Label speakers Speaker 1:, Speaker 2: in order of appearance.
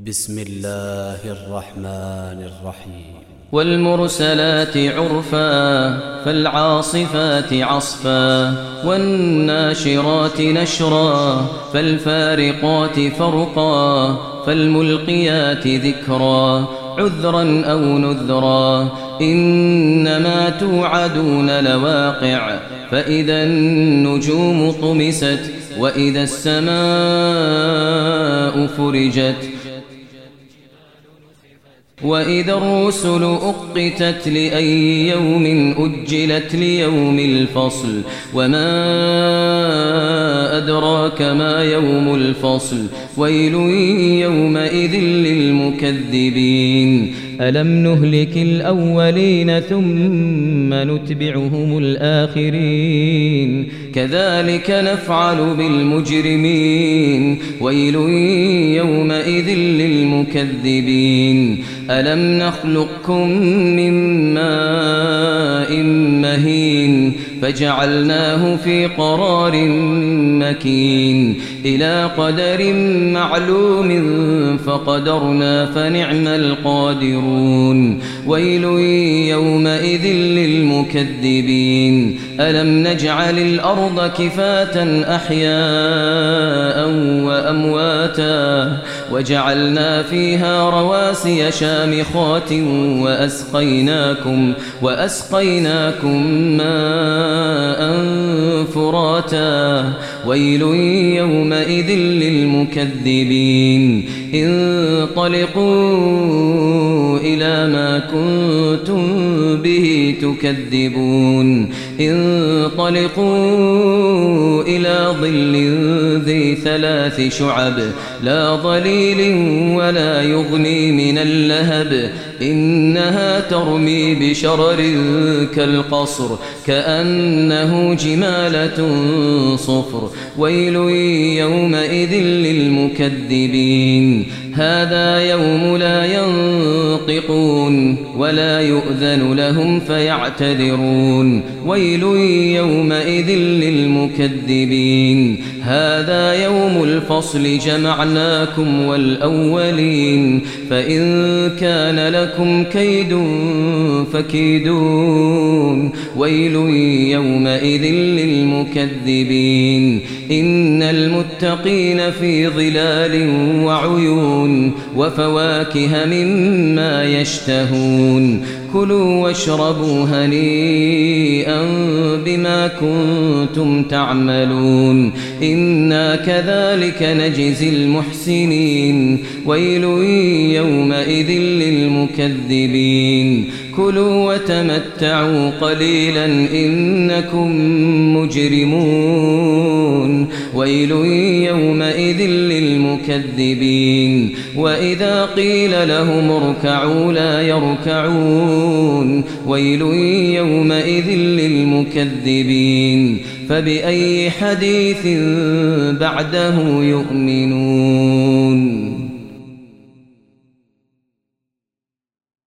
Speaker 1: بسم الله الرحمن الرحيم
Speaker 2: والمرسلات عرفا فالعاصفات عصفا والناشرات نشرا فالفارقات فرقا فالملقيات ذكرا عذرا أو نذرا إنما توعدون لواقع فإذا النجوم طمست وإذا السماء فرجت وإذا الرسل أقتت لأي يوم أجلت ليوم الفصل وما أدراك ما يوم الفصل ويل يومئذ للمكذبين ألم نهلك الأولين ثم نتبعهم الآخرين كذلك نفعل بالمجرمين ويل يومئذ للمكذبين ألم نخلقكم من ماء مهين فجعلناه في قرار مكين إلى قدر معلوم فقدرنا فنعم القادرون ويل يومئذ للمكذبين ألم نجعل الأرض كفاة أحياء وأمواتا وجعلنا فيها رواسي شامخات وأسقيناكم ماء فراتا ويل يومئذ للمكذبين انطلقوا إلى ما كنتم به تكذبون انطلقوا إلى ظل ذي 3 شعب لا ظليل ولا يغني من اللهب إنها ترمي بشرر كالقصر كأنه جمالة صفر ويل يومئذ للمكذبين هذا يوم لا ينطقون ولا يؤذن لهم فيعتذرون ويل يومئذ للمكذبين هذا يوم الفصل جمعناكم والأولين فإن كان لكم كيد فكيدون ويل يومئذ للمكذبين إن المتقين في ظلال وعيون وفواكه مما يشتهون كلوا واشربوا هنيئا بما كنتم تعملون إنا كذلك نجزي المحسنين ويل يومئذ للمكذبين كلوا وتمتعوا قليلا إنكم مجرمون ويل يومئذ للمكذبين وإذا قيل لهم اركعوا لا يركعون ويل يومئذ للمكذبين فبأي حديث بعده يؤمنون